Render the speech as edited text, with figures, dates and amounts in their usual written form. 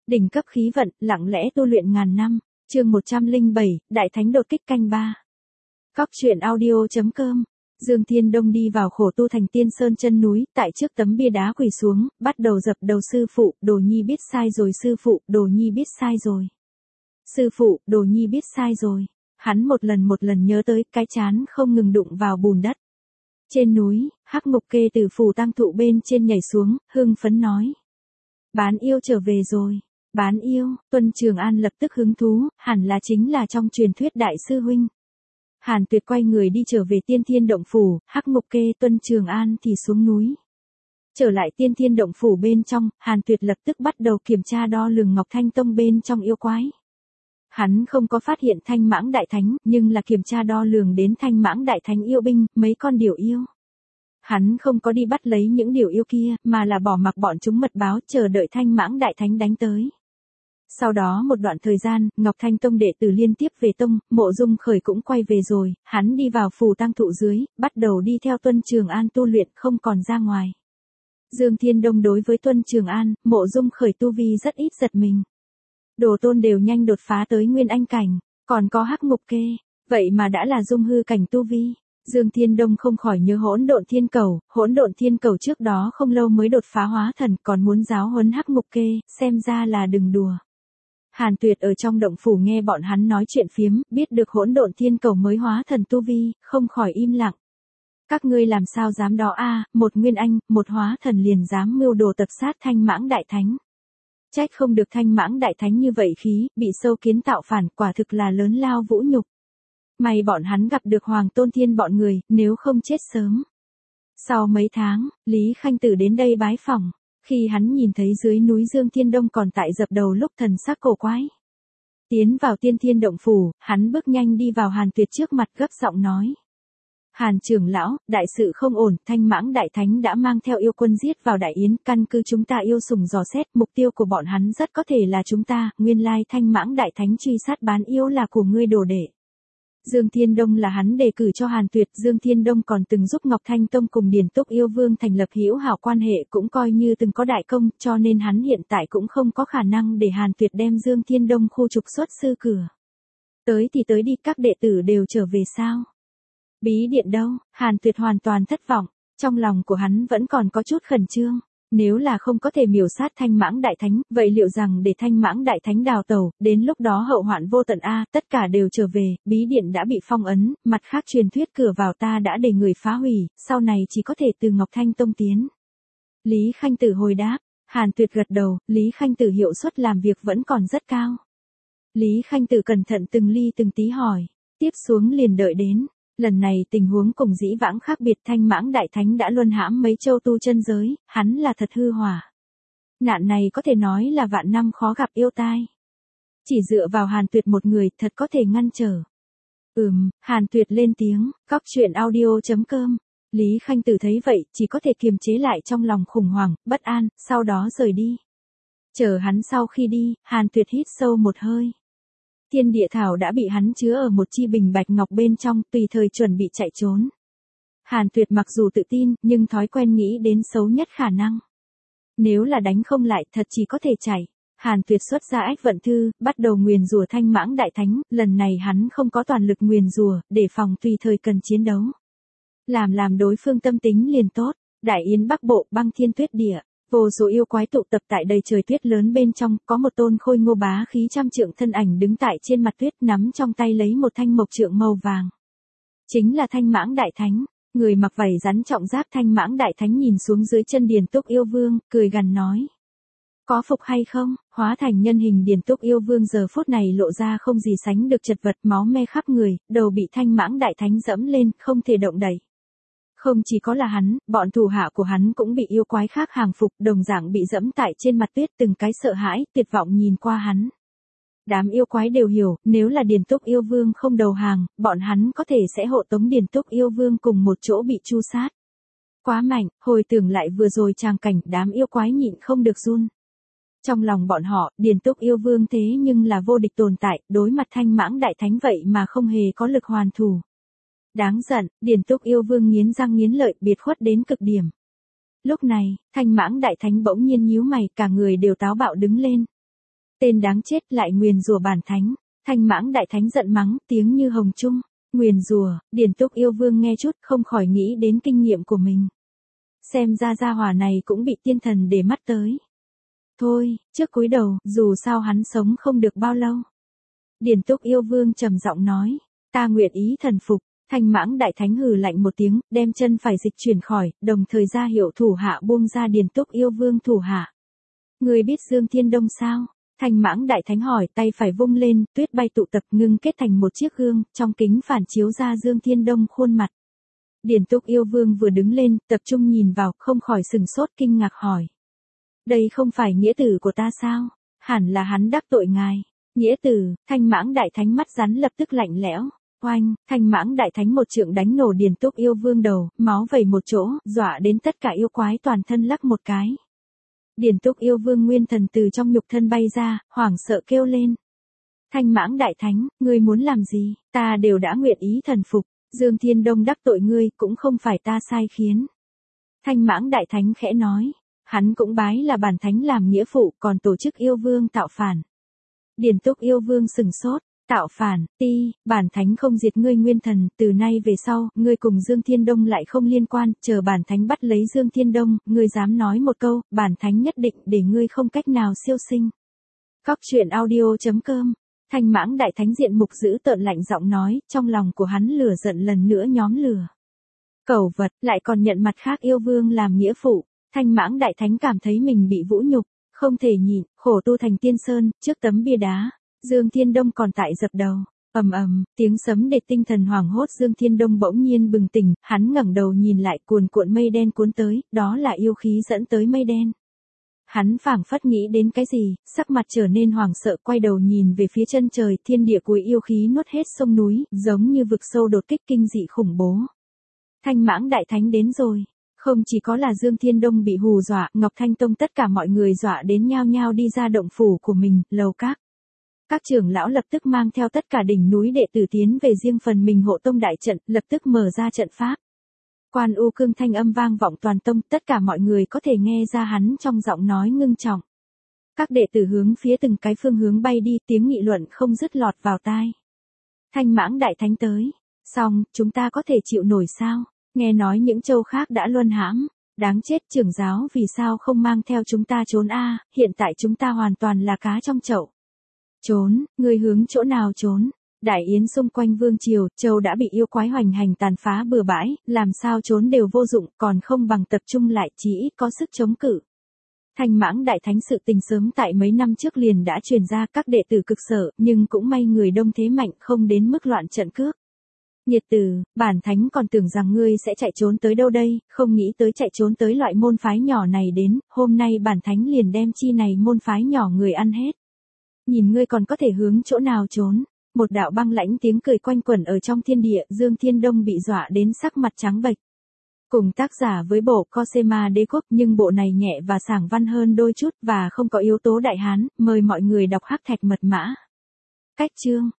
Đỉnh cấp khí vận, lặng lẽ tu luyện ngàn năm. Chương 107, Đại Thánh đột kích canh 3. Cóc truyện audio.com. Dương Thiên Đông đi vào khổ tu thành Tiên Sơn chân núi, tại trước tấm bia đá quỳ xuống, bắt đầu dập đầu sư phụ, Đồ Nhi biết sai rồi sư phụ, Đồ Nhi biết sai rồi. Sư phụ, Đồ Nhi biết sai rồi. Hắn một lần nhớ tới, cái chán không ngừng đụng vào bùn đất. Trên núi, Hắc Ngục Kê từ phù tang thụ bên trên nhảy xuống, hưng phấn nói. Bán yêu trở về rồi. Bán yêu, Tuân Trường An lập tức hứng thú, hẳn là chính là trong truyền thuyết đại sư huynh. Hàn Tuyệt quay người đi trở về Tiên Thiên Động Phủ, Hắc Ngục Kê Tuân Trường An thì xuống núi. Trở lại Tiên Thiên Động Phủ bên trong, Hàn Tuyệt lập tức bắt đầu kiểm tra đo lường Ngọc Thanh Tông bên trong yêu quái. Hắn không có phát hiện Thanh Mãng Đại Thánh, nhưng là kiểm tra đo lường đến Thanh Mãng Đại Thánh yêu binh, mấy con điểu yêu. Hắn không có đi bắt lấy những điều yêu kia, mà là bỏ mặc bọn chúng mật báo chờ đợi Thanh Mãng Đại Thánh đánh tới. Sau đó một đoạn thời gian, Ngọc Thanh Tông đệ tử liên tiếp về tông, Mộ Dung Khởi cũng quay về rồi, hắn đi vào phù tang thụ dưới, bắt đầu đi theo Tuân Trường An tu luyện không còn ra ngoài. Dương Thiên Đông đối với Tuân Trường An, Mộ Dung Khởi tu vi rất ít giật mình. Đồ tôn đều nhanh đột phá tới Nguyên Anh cảnh, còn có Hắc Ngục Kê, vậy mà đã là dung hư cảnh tu vi. Dương Thiên Đông không khỏi nhớ Hỗn Độn Thiên Cầu trước đó không lâu mới đột phá hóa thần, còn muốn giáo huấn Hắc Ngục Kê, xem ra là đừng đùa. Hàn Tuyệt ở trong động phủ nghe bọn hắn nói chuyện phiếm, biết được Hỗn Độn Thiên Cầu mới hóa thần tu vi, không khỏi im lặng. Các ngươi làm sao dám đó a, một Nguyên Anh, một hóa thần liền dám mưu đồ tập sát Thanh Mãng Đại Thánh. Trách không được Thanh Mãng Đại Thánh như vậy khí, bị sâu kiến tạo phản, quả thực là lớn lao vũ nhục. May bọn hắn gặp được Hoàng Tôn Thiên bọn người, nếu không chết sớm. Sau mấy tháng, Lý Khanh Tử đến đây bái phỏng, khi hắn nhìn thấy dưới núi Dương Thiên Đông còn tại dập đầu lúc thần sắc cổ quái. Tiến vào Tiên Thiên Động Phủ, hắn bước nhanh đi vào Hàn Tuyệt trước mặt gấp giọng nói. Hàn trưởng lão, đại sự không ổn, Thanh Mãng Đại Thánh đã mang theo yêu quân giết vào Đại Yến, căn cứ chúng ta yêu sủng dò xét, mục tiêu của bọn hắn rất có thể là chúng ta, nguyên lai Thanh Mãng Đại Thánh truy sát bán yêu là của ngươi đồ đệ. Dương Thiên Đông là hắn đề cử cho Hàn Tuyệt, Dương Thiên Đông còn từng giúp Ngọc Thanh Tông cùng Điền Túc Yêu Vương thành lập hữu hảo quan hệ, cũng coi như từng có đại công, cho nên hắn hiện tại cũng không có khả năng để Hàn Tuyệt đem Dương Thiên Đông khu trục xuất sư cửa. Tới thì tới đi, các đệ tử đều trở về sao? Bí điện đâu? Hàn Tuyệt hoàn toàn thất vọng, trong lòng của hắn vẫn còn có chút khẩn trương. Nếu là không có thể miểu sát Thanh Mãng Đại Thánh, vậy liệu rằng để Thanh Mãng Đại Thánh đào tẩu, đến lúc đó hậu hoạn vô tận a, tất cả đều trở về, bí điện đã bị phong ấn, mặt khác truyền thuyết cửa vào ta đã để người phá hủy, sau này chỉ có thể từ Ngọc Thanh Tông tiến. Lý Khanh Tử hồi đáp, Hàn Tuyệt gật đầu, Lý Khanh Tử hiệu suất làm việc vẫn còn rất cao. Lý Khanh Tử cẩn thận từng ly từng tí hỏi, tiếp xuống liền đợi đến. Lần này tình huống cùng dĩ vãng khác biệt, Thanh Mãng Đại Thánh đã luân hãm mấy châu tu chân giới, hắn là thật hư hỏa. Nạn này có thể nói là vạn năm khó gặp yêu tai. Chỉ dựa vào Hàn Tuyệt một người thật có thể ngăn trở. Hàn Tuyệt lên tiếng, cóc truyện audio.com. Lý Khanh Tử thấy vậy, chỉ có thể kiềm chế lại trong lòng khủng hoảng, bất an, sau đó rời đi. Chờ hắn sau khi đi, Hàn Tuyệt hít sâu một hơi. Thiên địa thảo đã bị hắn chứa ở một chi bình bạch ngọc bên trong, tùy thời chuẩn bị chạy trốn. Hàn Tuyệt mặc dù tự tin, nhưng thói quen nghĩ đến xấu nhất khả năng. Nếu là đánh không lại, thật chỉ có thể chạy. Hàn Tuyệt xuất ra ách vận thư, bắt đầu nguyền rủa Thanh Mãng Đại Thánh, lần này hắn không có toàn lực nguyền rủa, để phòng tùy thời cần chiến đấu. Làm đối phương tâm tính liền tốt. Đại Yến Bắc Bộ, Băng Thiên Tuyết Địa. Vô số yêu quái tụ tập tại đầy trời tuyết lớn bên trong, có một tôn khôi ngô bá khí trăm trượng thân ảnh đứng tại trên mặt tuyết, nắm trong tay lấy một thanh mộc trượng màu vàng. Chính là Thanh Mãng Đại Thánh, người mặc vảy rắn trọng giáp. Thanh Mãng Đại Thánh nhìn xuống dưới chân Điền Túc Yêu Vương, cười gằn nói. Có phục hay không? Hóa thành nhân hình Điền Túc Yêu Vương giờ phút này lộ ra không gì sánh được chật vật, máu me khắp người, đầu bị Thanh Mãng Đại Thánh dẫm lên, không thể động đậy. Không chỉ có là hắn, bọn thủ hạ của hắn cũng bị yêu quái khác hàng phục, đồng dạng bị dẫm tại trên mặt tuyết, từng cái sợ hãi, tuyệt vọng nhìn qua hắn. Đám yêu quái đều hiểu, nếu là Điền Túc Yêu Vương không đầu hàng, bọn hắn có thể sẽ hộ tống Điền Túc Yêu Vương cùng một chỗ bị tru sát. Quá mạnh, hồi tưởng lại vừa rồi tràng cảnh, đám yêu quái nhịn không được run. Trong lòng bọn họ, Điền Túc Yêu Vương thế nhưng là vô địch tồn tại, đối mặt Thanh Mãng Đại Thánh vậy mà không hề có lực hoàn thủ. Đáng giận, Điền Túc Yêu Vương nghiến răng nghiến lợi, biệt khuất đến cực điểm. Lúc này, Thanh Mãng Đại Thánh bỗng nhiên nhíu mày, cả người đều táo bạo đứng lên. Tên đáng chết lại nguyền rủa bản thánh. Thanh Mãng Đại Thánh giận mắng, tiếng như hồng trung. Nguyền rủa, Điền Túc Yêu Vương nghe chút không khỏi nghĩ đến kinh nghiệm của mình. Xem ra gia hỏa này cũng bị tiên thần để mắt tới. Thôi, trước cúi đầu, dù sao hắn sống không được bao lâu. Điền Túc Yêu Vương trầm giọng nói, ta nguyện ý thần phục. Thanh Mãng Đại Thánh hừ lạnh một tiếng, đem chân phải dịch chuyển khỏi, đồng thời ra hiệu thủ hạ buông ra Điền Túc Yêu Vương thủ hạ. Người biết Dương Thiên Đông sao? Thanh Mãng Đại Thánh hỏi, tay phải vung lên, tuyết bay tụ tập ngưng kết thành một chiếc gương, trong kính phản chiếu ra Dương Thiên Đông khuôn mặt. Điền Túc Yêu Vương vừa đứng lên, tập trung nhìn vào, không khỏi sừng sốt kinh ngạc hỏi. Đây không phải nghĩa tử của ta sao? Hẳn là hắn đắc tội ngài. Nghĩa tử, Thanh Mãng Đại Thánh mắt rắn lập tức lạnh lẽo. Oanh, Thanh Mãng Đại Thánh một trượng đánh nổ Điền Túc Yêu Vương đầu, máu vẩy một chỗ, dọa đến tất cả yêu quái toàn thân lắc một cái. Điền Túc Yêu Vương nguyên thần từ trong nhục thân bay ra, hoảng sợ kêu lên. Thanh Mãng Đại Thánh, ngươi muốn làm gì, ta đều đã nguyện ý thần phục, Dương Thiên Đông đắc tội ngươi, cũng không phải ta sai khiến. Thanh Mãng Đại Thánh khẽ nói, hắn cũng bái là bản thánh làm nghĩa phụ, còn tổ chức yêu vương tạo phản. Điền Túc Yêu Vương sừng sốt, tạo phản, bản thánh không diệt ngươi nguyên thần, từ nay về sau, ngươi cùng Dương Thiên Đông lại không liên quan, chờ bản thánh bắt lấy Dương Thiên Đông, ngươi dám nói một câu, bản thánh nhất định để ngươi không cách nào siêu sinh. Cóc truyện audio.com. Thanh Mãng Đại Thánh diện mục giữ tợn lạnh giọng nói, trong lòng của hắn lửa giận lần nữa nhóm lửa. Cẩu vật, lại còn nhận mặt khác yêu vương làm nghĩa phụ. Thanh Mãng Đại Thánh cảm thấy mình bị vũ nhục, không thể nhịn, khổ tu thành tiên sơn, trước tấm bia đá. Dương Thiên Đông còn tại dập đầu, tiếng sấm để tinh thần hoảng hốt. Dương Thiên Đông bỗng nhiên bừng tỉnh, hắn ngẩng đầu nhìn lại, cuồn cuộn mây đen cuốn tới, đó là yêu khí dẫn tới mây đen. Hắn phảng phất nghĩ đến cái gì, sắc mặt trở nên hoảng sợ, quay đầu nhìn về phía chân trời, thiên địa cuối yêu khí nuốt hết sông núi, giống như vực sâu đột kích kinh dị khủng bố. Thanh Mãng Đại Thánh đến rồi. Không chỉ có là Dương Thiên Đông bị hù dọa, Ngọc Thanh Tông tất cả mọi người dọa đến nhao nhao đi ra động phủ của mình, lầu các. Các trưởng lão lập tức mang theo tất cả đỉnh núi đệ tử tiến về riêng phần mình hộ tông đại trận, lập tức mở ra trận pháp. Quan U Cương thanh âm vang vọng toàn tông, tất cả mọi người có thể nghe ra hắn trong giọng nói ngưng trọng. Các đệ tử hướng phía từng cái phương hướng bay đi, tiếng nghị luận không dứt lọt vào tai. Thanh Mãng Đại Thánh tới. Xong, chúng ta có thể chịu nổi sao? Nghe nói những châu khác đã luân hãm. Đáng chết, trưởng giáo vì sao không mang theo chúng ta trốn a? Hiện tại chúng ta hoàn toàn là cá trong chậu. Trốn, ngươi hướng chỗ nào trốn? Đại yến xung quanh vương triều, châu đã bị yêu quái hoành hành tàn phá bừa bãi, làm sao trốn đều vô dụng, còn không bằng tập trung lại, chí ít có sức chống cự. Thanh Mãng Đại Thánh sự tình sớm tại mấy năm trước liền đã truyền ra, các đệ tử cực sợ, nhưng cũng may người đông thế mạnh, không đến mức loạn trận cướp. Nhiệt Tử, bản thánh còn tưởng rằng ngươi sẽ chạy trốn tới đâu đây, không nghĩ tới chạy trốn tới loại môn phái nhỏ này đến, hôm nay bản thánh liền đem chi này môn phái nhỏ người ăn hết. Nhìn ngươi còn có thể hướng chỗ nào trốn. Một đạo băng lãnh tiếng cười quanh quẩn ở trong thiên địa, Dương Thiên Đông bị dọa đến sắc mặt trắng bệch. Cùng tác giả với bộ Cosema Đế Quốc, nhưng bộ này nhẹ và sảng văn hơn đôi chút và không có yếu tố đại hán, mời mọi người đọc hắc thạch mật mã. Cách chương